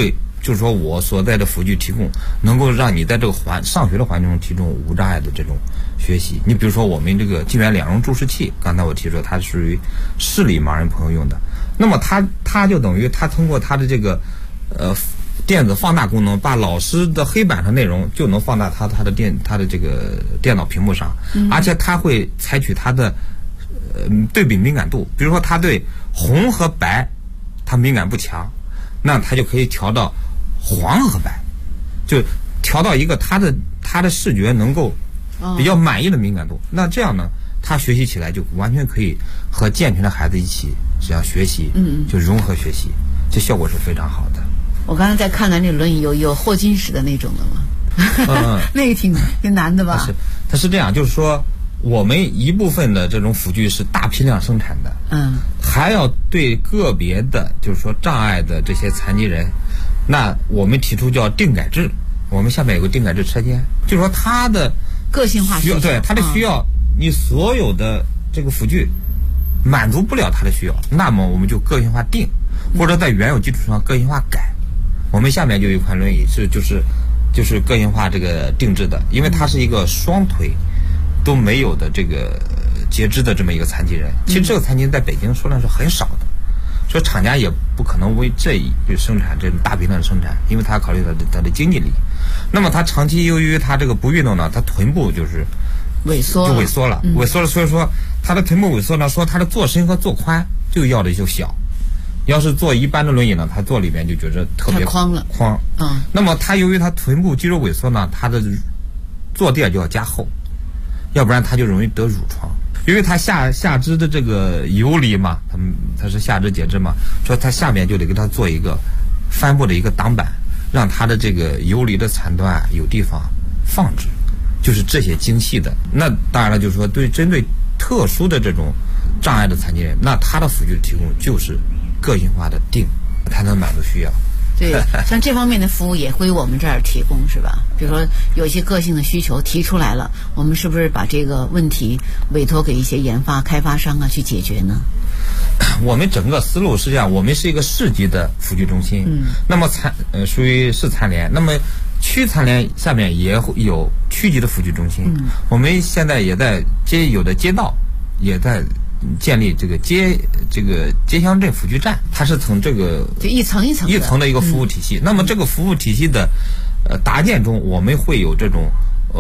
就是说我所在的辅具提供能够让你在这个上学的环境中提供无障碍的这种学习。你比如说我们这个近远两容注视器，刚才我提出它属于视力盲人朋友用的，那么它就等于它通过它的这个电子放大功能，把老师的黑板上内容就能放大它的这个电脑屏幕上，而且它会采取它的对比敏感度，比如说它对红和白它敏感不强，那它就可以调到黄和白，就调到一个它的视觉能够比较满意的敏感度。那这样呢，他学习起来就完全可以和健全的孩子一起这样学习，就融合学习，这效果是非常好的。 我刚才在看那轮椅有霍金式的那种的吗？那个挺难的吧？ 它是这样，就是说我们一部分的这种辅具是大批量生产的，还要对个别的就是说障碍的这些残疾人，那我们提出叫定改制。我们下面有个定改制车间，就是说他的个性化需求， 对他的需要，你所有的这个辅具满足不了他的需要，那么我们就个性化定，或者在原有基础上个性化改。我们下面就有一款轮椅就是个性化这个定制的，因为它是一个双腿都没有的这个截肢的这么一个残疾人。其实这个残疾人在北京数量是很少的，所以厂家也不可能为这一生产这种大批量的生产，因为他考虑到他的经济力。那么他长期由于他这个不运动呢，他臀部就是萎缩了， 所以说他的臀部萎缩呢，说他的坐深和坐宽就要的就小。要是坐一般的轮椅呢，他坐里面就觉得特别框。 那么他由于他臀部肌肉萎缩呢，他的坐垫就要加厚，要不然他就容易得乳疮。由于他下肢的这个游离嘛，他是下肢截肢嘛，说他下面就得给他做一个帆布的一个挡板，让他的这个游离的残端有地方放置，就是这些精细的。那当然了，就是说针对特殊的这种障碍的残疾人，那他的辅具提供就是个性化的定，才能满足需要。 对，像这方面的服务也归我们这儿提供，是吧？比如说有一些个性的需求提出来了，我们是不是把这个问题委托给一些研发开发商去解决呢？ 我们整个思路是这样，我们是一个市级的辅具中心，那么属于市残联，那么区残联下面也有区级的辅具中心，我们现在也在有的街道也在建立这个街乡镇辅具站，它是从这个就一层的一个服务体系。那么这个服务体系的搭建中，我们会有这种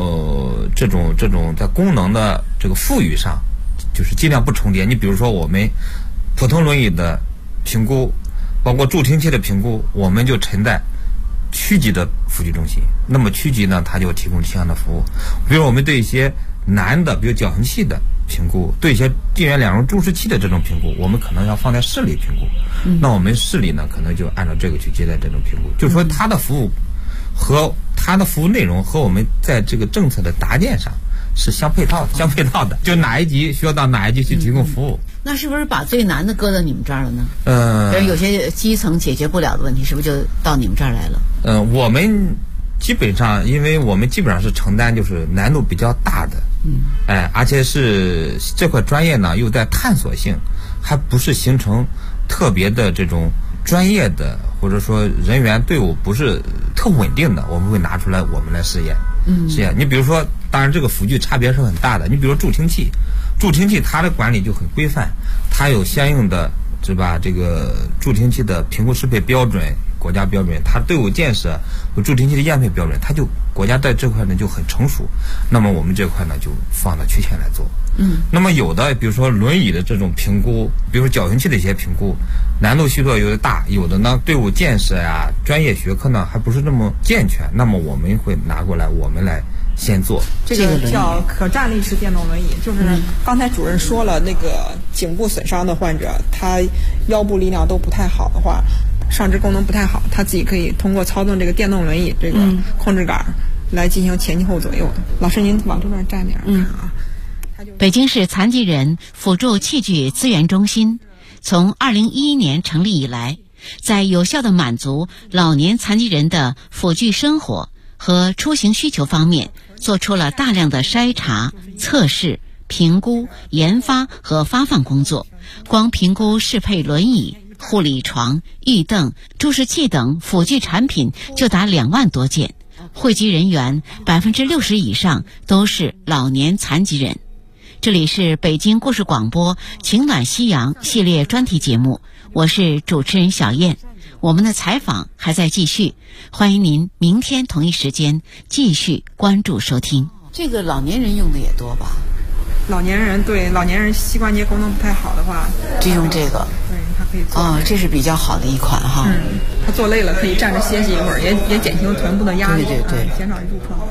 在功能的这个赋予上，就是尽量不重叠。你比如说我们普通轮椅的评估，包括助听器的评估，我们就存在区级的辅具中心。那么区级呢，它就提供这样的服务。比如我们对一些难的，比如矫形器的评估，对一些近远两容注视器的这种评估，我们可能要放在市里评估。那我们市里呢，可能就按照这个去接待这种评估。就是说，它的服务和它的服务内容和我们在这个政策的搭建上是相配套的。就哪一级需要到哪一级去提供服务。 那是不是把最难的搁到你们这儿了呢？比如有些基层解决不了的问题，是不是就到你们这儿来了？ 我们基本上，因为我们基本上是承担就是难度比较大的，而且是这块专业呢又在探索性，还不是形成特别的这种专业的或者说人员队伍不是特稳定的，我们会拿出来我们来试验。你比如说，当然这个辅具差别是很大的。你比如说助听器它的管理就很规范，它有相应的是吧？这个助听器的评估适配标准。国家标准，它队伍建设和助听器的验配标准，它就国家在这块呢就很成熟。那么我们这块呢就放到区前来做。那么有的比如说轮椅的这种评估，比如说矫形器的一些评估，难度系数有的大，有的呢队伍建设呀、专业学科呢还不是那么健全，那么我们会拿过来，我们来先做。 这个叫可站立式电动轮椅，就是刚才主任说了，那个颈部损伤的患者，他腰部力量都不太好的话，上肢功能不太好，他自己可以通过操纵这个电动轮椅这个控制杆来进行前进后左右的。老师您往这边站点看啊。 北京市残疾人辅助器具资源中心从2011年成立以来，在有效地满足老年残疾人的辅具生活和出行需求方面，做出了大量的筛查、测试、评估、研发和发放工作。光评估适配轮椅、 护理床、浴凳、助视器等辅具产品就达2万多件，惠及人员60%以上都是老年残疾人。这里是北京故事广播情暖夕阳系列专题节目，我是主持人小燕。我们的采访还在继续，欢迎您明天同一时间继续关注收听。这个老年人用的也多吧？ 老年人膝关节功能不太好的话， 就用这个。 对，它可以坐。 这是比较好的一款哈。 他坐累了可以站着歇息一会儿，也减轻臀部的压力， 对， 减少入客。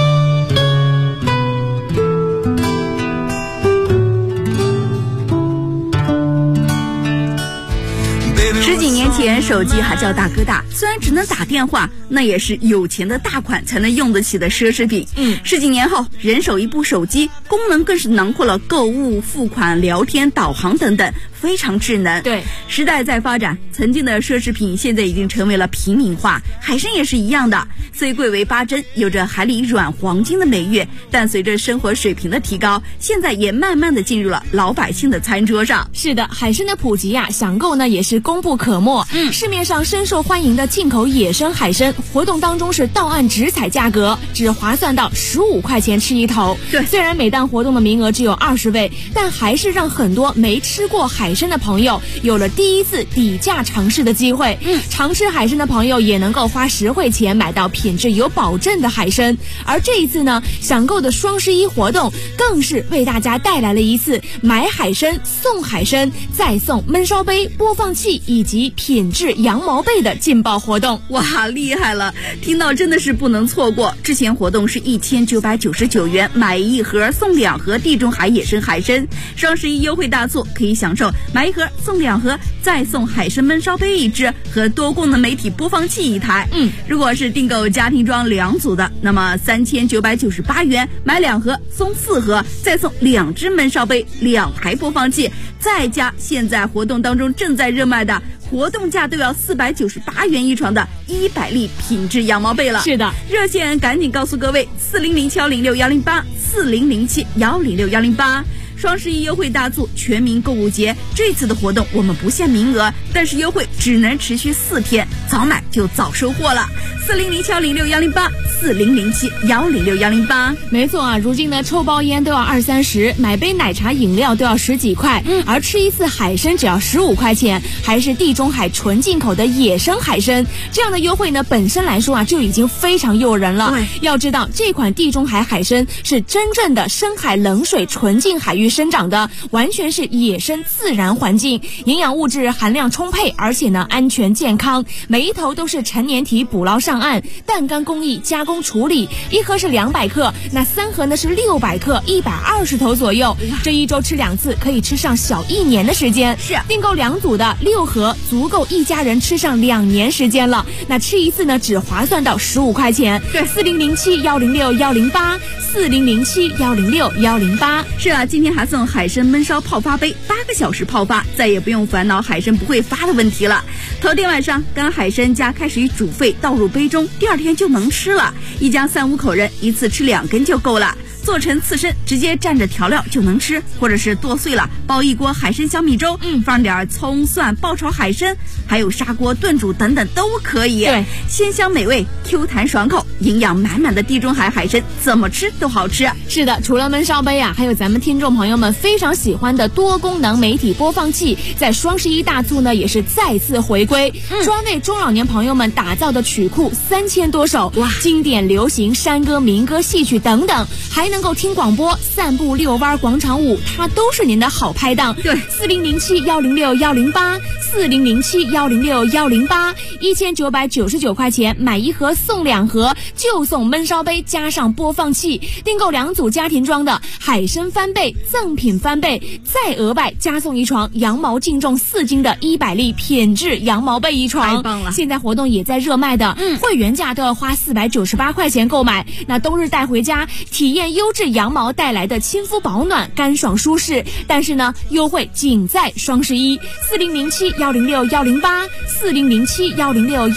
10几年前，手机还叫大哥大，虽然只能打电话，那也是有钱的大款才能用得起的奢侈品。10几年后，人手一部手机，功能更是囊括了购物、付款、聊天、导航等等，非常智能。 对， 时代在发展，曾经的奢侈品现在已经成为了平民化，海参也是一样的。虽贵为8珍，有着海里软黄金的美誉，但随着生活水平的提高，现在也慢慢的进入了老百姓的餐桌上。 是的，海参的普及呀，想购呢也是功不可没。市面上深受欢迎的进口野生海参，活动当中是到岸直采价格，只划算到15块钱吃一头。 对， 虽然每档活动的名额只有20位，但还是让很多没吃过海参的朋友有了第一次底价尝试的机会。常吃海参的朋友也能够花10块钱买到品质有保证的海参。而这一次呢，想购的双11活动更是为大家带来了一次买海参送海参，再送焖烧杯、播放器以及品质羊毛被的劲爆活动。 哇，厉害了，听到真的是不能错过。之前活动是1999元买1盒送2盒地中海野生海参，双11优惠大促，可以享受买1盒送2盒，再送海参焖烧杯1只和多功能媒体播放器1台。如果是订购家庭装2组的，那么3998元买2盒送4盒，再送2只焖烧杯、2台播放器，再加现在活动当中正在热卖的活动价都要498元一床的100粒品质羊毛被了。 是的， 热线赶紧告诉各位：4007106108，4007106108。双11优惠大促，全民购物节。这次的活动我们不限名额，但是优惠只能持续4天，早买就早收获了。4007106108，4007106108。 没错啊，如今呢，抽包烟都要20-30，买杯奶茶饮料都要10几块，而吃一次海参只要15块钱，还是地中海纯进口的野生海参。这样的优惠呢，本身来说啊，就已经非常诱人了。要知道，这款地中海海参是真正的深海冷水纯净海域生长的，完全是野生自然环境，营养物质含量充沛，而且呢安全健康。每一头都是成年体捕捞上岸，淡干工艺加工处理，1盒是200克，那3盒呢是600克，120头左右。这一周吃2次，可以吃上小1年的时间。 是订购2组的6盒，足够一家人吃上2年时间了。那吃一次呢，只划算到15块钱。 对 ，4007106108，4007106108。 是啊，今天还送海参焖烧泡发杯，8个小时泡发，再也不用烦恼海参不会发的问题了。头天晚上干海参加开水煮沸，倒入杯中，第2天就能吃了。一家3-5口人，一次吃2根就够了。做成刺身，直接蘸着调料就能吃，或者是剁碎了煲一锅海参小米粥，放点葱蒜爆炒海参，还有砂锅炖煮等等都可以。 对， 鲜香美味，Q 弹爽口，营养满满的地中海海参，怎么吃都好吃。 是的，除了焖烧杯啊，还有咱们听众朋友们非常喜欢的多功能媒体播放器，在双11大促呢也是再次回归，专为中老年朋友们打造的曲库3000多首，哇，经典流行山歌民歌戏曲等等，还能够听广播、散步、遛弯、广场舞，它都是您的好拍档。 对 ，4007106108，4007106108，1999块钱买1盒送2盒，就送焖烧杯加上播放器。订购2组家庭装的海参翻倍赠品翻倍，再额外加送1床羊毛净重4斤的100粒品质羊毛被1床。 太棒了！ 现在活动也在热卖的，会员价都要花498块钱购买。那冬日带回家，体验优质羊毛带来的亲肤保暖、干爽舒适。但是呢，优惠仅在双11，4007106108，4007106108。